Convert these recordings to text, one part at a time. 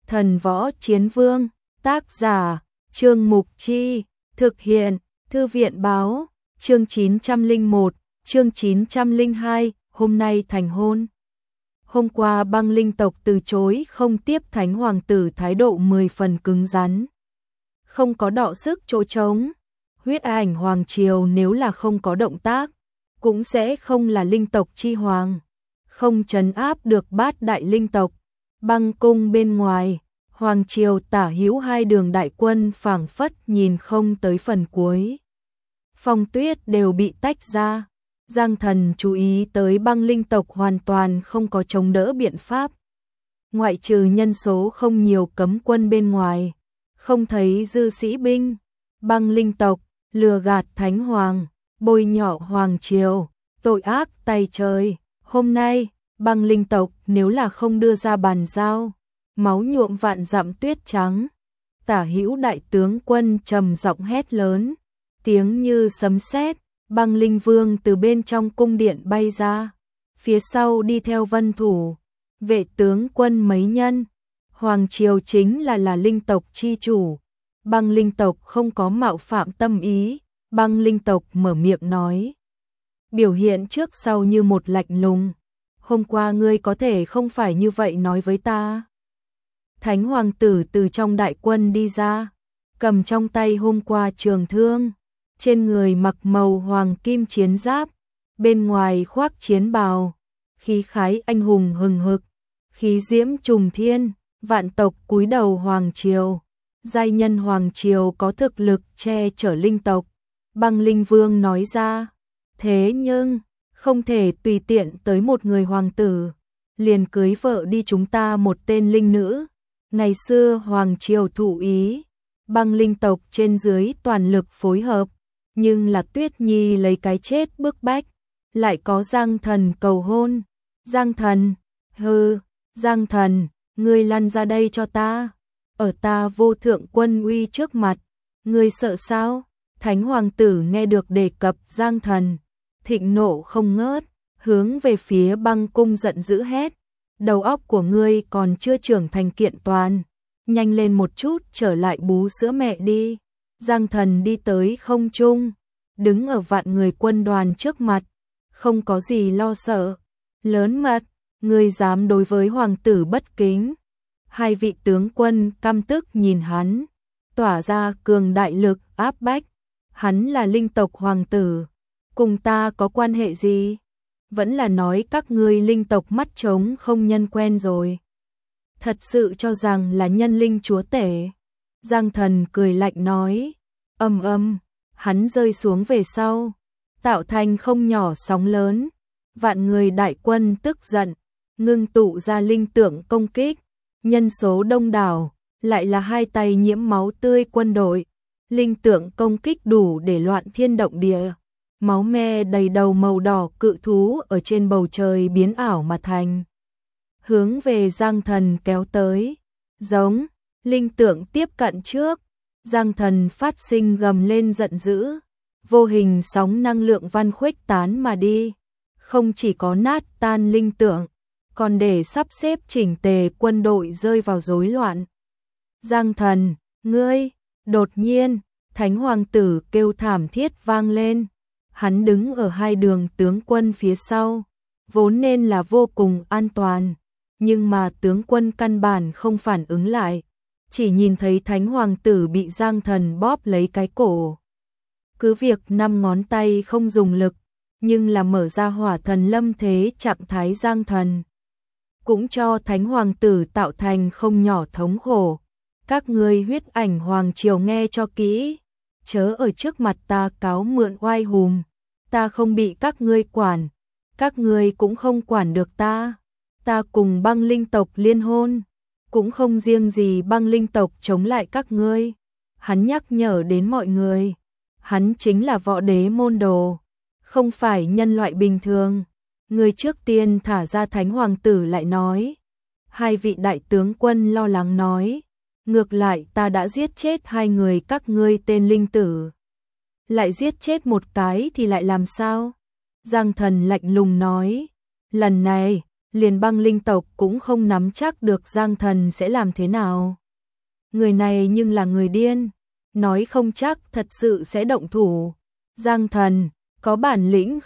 Thần võ chiến vương, tác giả, Trương Mục Chi, thực hiện, Thư viện báo, chương 901, chương 902, hôm nay thành hôn. Hôm qua băng linh tộc từ chối không tiếp Thánh Hoàng tử thái độ 10 phần cứng rắn. Không có đọ sức chỗ trống, huyết ảnh Hoàng Triều nếu là không có động tác, cũng sẽ không là linh tộc chi hoàng, không trấn áp được bát đại linh tộc. Băng cung bên ngoài, Hoàng Triều tả hữu hai đường đại quân phảng phất nhìn không tới phần cuối. Phong tuyết đều bị tách ra, Giang Thần chú ý tới băng linh tộc hoàn toàn không có chống đỡ biện pháp. Ngoại trừ nhân số không nhiều cấm quân bên ngoài, không thấy dư sĩ binh. Băng linh tộc, lừa gạt Thánh Hoàng, bôi nhọ Hoàng Triều, tội ác tày trời. Hôm nay, băng linh tộc nếu là không đưa ra bàn giao, máu nhuộm vạn dặm tuyết trắng. Tả hữu đại tướng quân trầm giọng hét lớn, tiếng như sấm sét. Băng linh vương từ bên trong cung điện bay ra, phía sau đi theo vân thủ, vệ tướng quân mấy nhân. Hoàng Triều chính là linh tộc chi chủ, băng linh tộc không có mạo phạm tâm ý. Băng linh tộc mở miệng nói, biểu hiện trước sau như một lạnh lùng. Hôm qua ngươi có thể không phải như vậy nói với ta. Thánh Hoàng tử từ trong đại quân đi ra, cầm trong tay hôm qua trường thương, trên người mặc màu hoàng kim chiến giáp, bên ngoài khoác chiến bào, khí khái anh hùng hừng hực, khí diễm trùng thiên. Vạn tộc cúi đầu Hoàng Triều, giai nhân Hoàng Triều có thực lực che chở linh tộc. Băng linh vương nói ra, thế nhưng không thể tùy tiện tới một người hoàng tử liền cưới vợ đi, chúng ta một tên linh nữ. Ngày xưa Hoàng Triều thủ ý, băng linh tộc trên dưới toàn lực phối hợp, nhưng là Tuyết Nhi lấy cái chết bức bách, lại có Giang Thần cầu hôn. Giang Thần, hừ, Giang Thần, ngươi lăn ra đây cho ta, ở ta vô thượng quân uy trước mặt, ngươi sợ sao? Thánh Hoàng tử nghe được đề cập Giang Thần, thịnh nộ không ngớt, hướng về phía băng cung giận dữ hét, đầu óc của ngươi còn chưa trưởng thành kiện toàn, nhanh lên một chút trở lại bú sữa mẹ đi. Giang Thần đi tới không trung, đứng ở vạn người quân đoàn trước mặt, không có gì lo sợ. Lớn mật, ngươi dám đối với hoàng tử bất kính. Hai vị tướng quân căm tức nhìn hắn, tỏa ra cường đại lực áp bách. Hắn là linh tộc hoàng tử, cùng ta có quan hệ gì? Vẫn là nói các ngươi linh tộc mắt trống không nhân quen rồi. Thật sự cho rằng là nhân linh chúa tể. Giang Thần cười lạnh nói, hắn rơi xuống về sau, tạo thành không nhỏ sóng lớn. Vạn người đại quân tức giận, ngưng tụ ra linh tượng công kích, nhân số đông đảo, lại là hai tay nhiễm máu tươi quân đội. Linh tượng công kích đủ để loạn thiên động địa, máu me đầy đầu màu đỏ cự thú ở trên bầu trời biến ảo mà thành, hướng về Giang Thần kéo tới. Giống, linh tượng tiếp cận trước, Giang Thần phát sinh gầm lên giận dữ, vô hình sóng năng lượng văn khuếch tán mà đi, không chỉ có nát tan linh tượng, còn để sắp xếp chỉnh tề quân đội rơi vào rối loạn. Giang Thần, ngươi! Đột nhiên, Thánh Hoàng tử kêu thảm thiết vang lên. Hắn đứng ở hai đường tướng quân phía sau, vốn nên là vô cùng an toàn, nhưng mà tướng quân căn bản không phản ứng lại, chỉ nhìn thấy Thánh Hoàng tử bị Giang Thần bóp lấy cái cổ. Cứ việc 5 ngón tay không dùng lực, nhưng là mở ra hỏa thần lâm thế trạng thái Giang Thần, cũng cho Thánh Hoàng tử tạo thành không nhỏ thống khổ. Các ngươi huyết ảnh Hoàng Triều nghe cho kỹ, chớ ở trước mặt ta cáo mượn oai hùm, ta không bị các ngươi quản, các ngươi cũng không quản được ta. Ta cùng băng linh tộc liên hôn, cũng không riêng gì băng linh tộc chống lại các ngươi. Hắn nhắc nhở đến mọi người, hắn chính là võ đế môn đồ, không phải nhân loại bình thường. Người trước tiên thả ra Thánh Hoàng tử lại nói. Hai vị đại tướng quân lo lắng nói, ngược lại ta đã giết chết 2 người các ngươi tên linh tử, lại giết chết một cái thì lại làm sao? Giang Thần lạnh lùng nói, lần liền băng linh tộc cũng không nắm chắc được Giang Thần sẽ làm thế nào. Người này nhưng là người điên, nói không chắc thật sự sẽ động thủ. Giang Thần, có bản lĩnh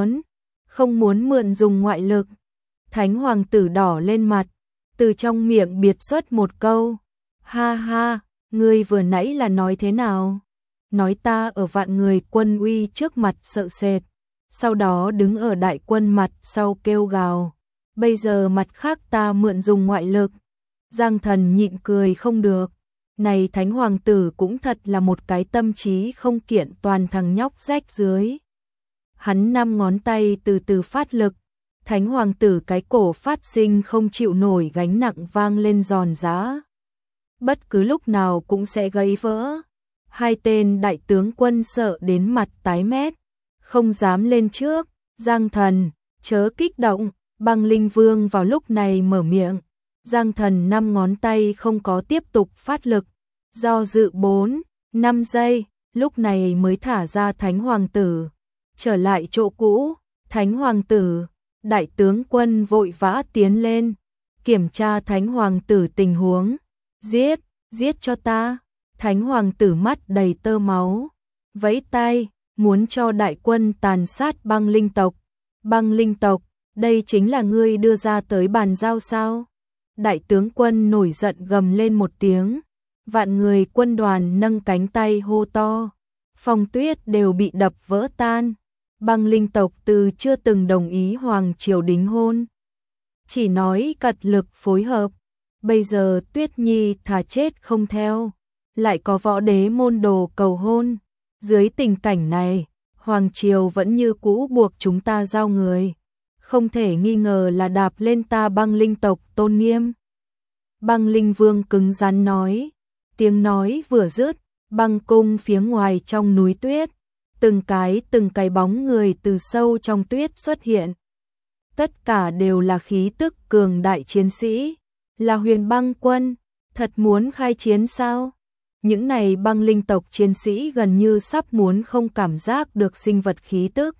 không muốn mượn dùng ngoại lực. Thánh hoàng tử đỏ lên mặt, từ trong miệng biệt xuất một câu. Ha ha, ngươi vừa nãy là nói thế nào? Nói ta ở vạn người quân uy trước mặt sợ sệt, sau đó đứng ở đại quân mặt sau kêu gào. Bây giờ mặt khác ta mượn dùng ngoại lực. Giang Thần nhịn cười không được. Này thánh hoàng tử cũng thật là một cái tâm trí không kiện toàn thằng nhóc rách dưới. Hắn 5 ngón tay từ từ phát lực. Thánh hoàng tử cái cổ phát sinh không chịu nổi gánh nặng vang lên giòn giã. Bất cứ lúc nào cũng sẽ gãy vỡ. Hai tên đại tướng quân sợ đến mặt tái mét, không dám lên trước. Giang Thần, chớ kích động. Băng Linh Vương vào lúc này mở miệng. Giang Thần 5 ngón tay không có tiếp tục phát lực, do dự 4-5 giây, lúc này mới thả ra thánh hoàng tử. Trở lại chỗ cũ, thánh hoàng tử, đại tướng quân vội vã tiến lên, kiểm tra thánh hoàng tử tình huống. Giết cho ta. Thánh hoàng tử mắt đầy tơ máu, vẫy tay, muốn cho đại quân tàn sát băng linh tộc. Băng linh tộc, đây chính là ngươi đưa ra tới bàn giao sao? Đại tướng quân nổi giận gầm lên một tiếng, vạn người quân đoàn nâng cánh tay hô to, phong tuyết đều bị đập vỡ tan. Băng linh tộc từ chưa từng đồng ý hoàng triều đính hôn, chỉ nói cật lực phối hợp. Bây giờ Tuyết Nhi thà chết không theo, lại có võ đế môn đồ cầu hôn. Dưới tình cảnh này, hoàng triều vẫn như cũ buộc chúng ta giao người, không thể nghi ngờ là đạp lên ta băng linh tộc tôn nghiêm. Băng Linh Vương cứng rắn nói. Tiếng nói vừa dứt, băng cung phía ngoài trong núi tuyết, từng cái bóng người từ sâu trong tuyết xuất hiện. Tất cả đều là khí tức cường đại chiến sĩ, là Huyền Băng quân, thật muốn khai chiến sao? Những này băng linh tộc chiến sĩ gần như sắp muốn không cảm giác được sinh vật khí tức.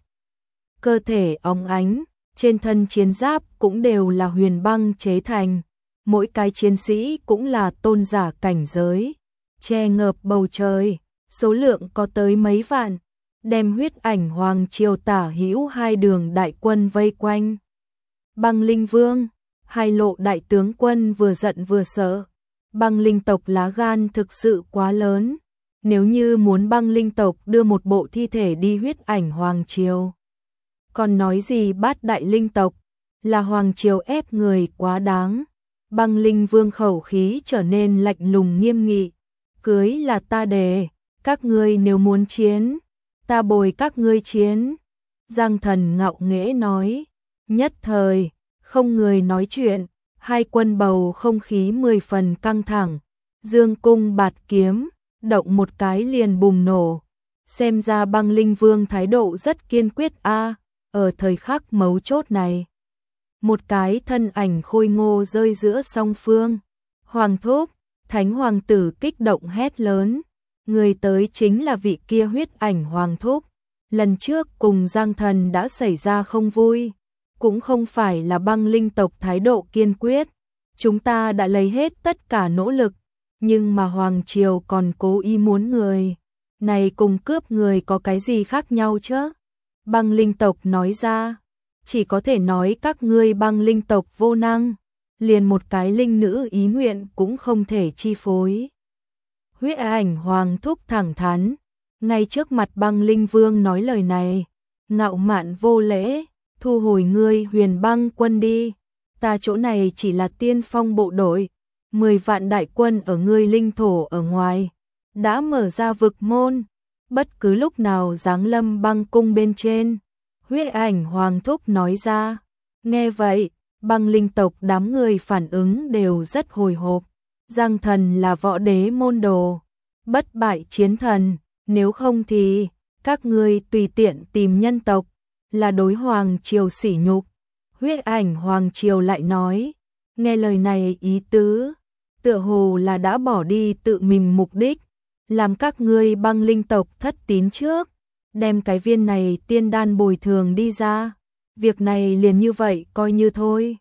Cơ thể óng ánh, trên thân chiến giáp cũng đều là huyền băng chế thành, mỗi cái chiến sĩ cũng là tôn giả cảnh giới, che ngợp bầu trời, số lượng có tới mấy vạn, đem huyết ảnh hoàng triều tả hữu hai đường đại quân vây quanh. Băng Linh Vương, hai lộ đại tướng quân vừa giận vừa sợ. Băng linh tộc lá gan thực sự quá lớn, nếu như muốn băng linh tộc đưa một bộ thi thể đi huyết ảnh hoàng triều, còn nói gì bát đại linh tộc, là hoàng triều ép người quá đáng. Băng Linh Vương khẩu khí trở nên lạnh lùng nghiêm nghị, cưới là ta đề, các ngươi nếu muốn chiến, ta bồi các ngươi chiến. Giang Thần ngạo nghễ nói. Nhất thời, không người nói chuyện, hai quân bầu không khí 10 phần căng thẳng. Dương cung bạt kiếm, động một cái liền bùng nổ. Xem ra băng linh vương thái độ rất kiên quyết a. Ở thời khắc mấu chốt này, một cái thân ảnh khôi ngô rơi giữa song phương. Hoàng thúc, thánh hoàng tử kích động hét lớn. Người tới chính là vị kia huyết ảnh hoàng thúc. Lần trước cùng Giang Thần đã xảy ra không vui, cũng không phải là băng linh tộc thái độ kiên quyết. Chúng ta đã lấy hết tất cả nỗ lực, nhưng mà hoàng triều còn cố ý muốn người này cùng cướp người có cái gì khác nhau chứ? Băng linh tộc nói ra, chỉ có thể nói các ngươi băng linh tộc vô năng, liền một cái linh nữ ý nguyện cũng không thể chi phối. Huyết ảnh hoàng thúc thẳng thắn, ngay trước mặt băng linh vương nói lời này, ngạo mạn vô lễ, thu hồi ngươi huyền băng quân đi, ta chỗ này chỉ là tiên phong bộ đội, 10 vạn đại quân ở ngươi linh thổ ở ngoài, đã mở ra vực môn, bất cứ lúc nào giáng lâm băng cung bên trên. Huyết ảnh hoàng thúc nói ra. Nghe vậy, băng linh tộc đám người phản ứng đều rất hồi hộp. Giang Thần là võ đế môn đồ, bất bại chiến thần, nếu không thì các ngươi tùy tiện tìm nhân tộc, là đối hoàng triều sỉ nhục. Huyết ảnh hoàng triều lại nói, nghe lời này ý tứ, tựa hồ là đã bỏ đi tự mình mục đích, làm các ngươi băng linh tộc thất tín trước, đem cái viên này tiên đan bồi thường đi ra, việc này liền như vậy coi như thôi.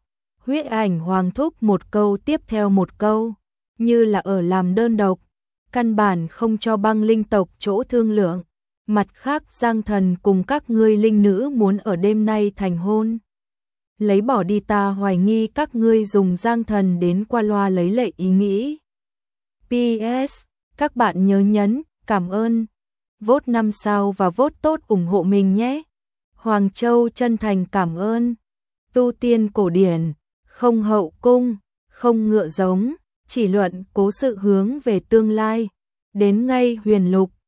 Huyết Ảnh Hoàng thúc một câu tiếp theo một câu, như là ở làm đơn độc, căn bản không cho Băng Linh tộc chỗ thương lượng. Mặt khác Giang Thần cùng các ngươi linh nữ muốn ở đêm nay thành hôn. Lấy bỏ đi, ta hoài nghi các ngươi dùng Giang Thần đến qua loa lấy lệ ý nghĩ. PS, các bạn nhớ nhấn, cảm ơn, vote 5 sao và vote tốt ủng hộ mình nhé. Hoàng Châu chân thành cảm ơn. Tu tiên cổ điển, không hậu cung, không ngựa giống, chỉ luận cố sự hướng về tương lai. Đến ngay Huyền Lục,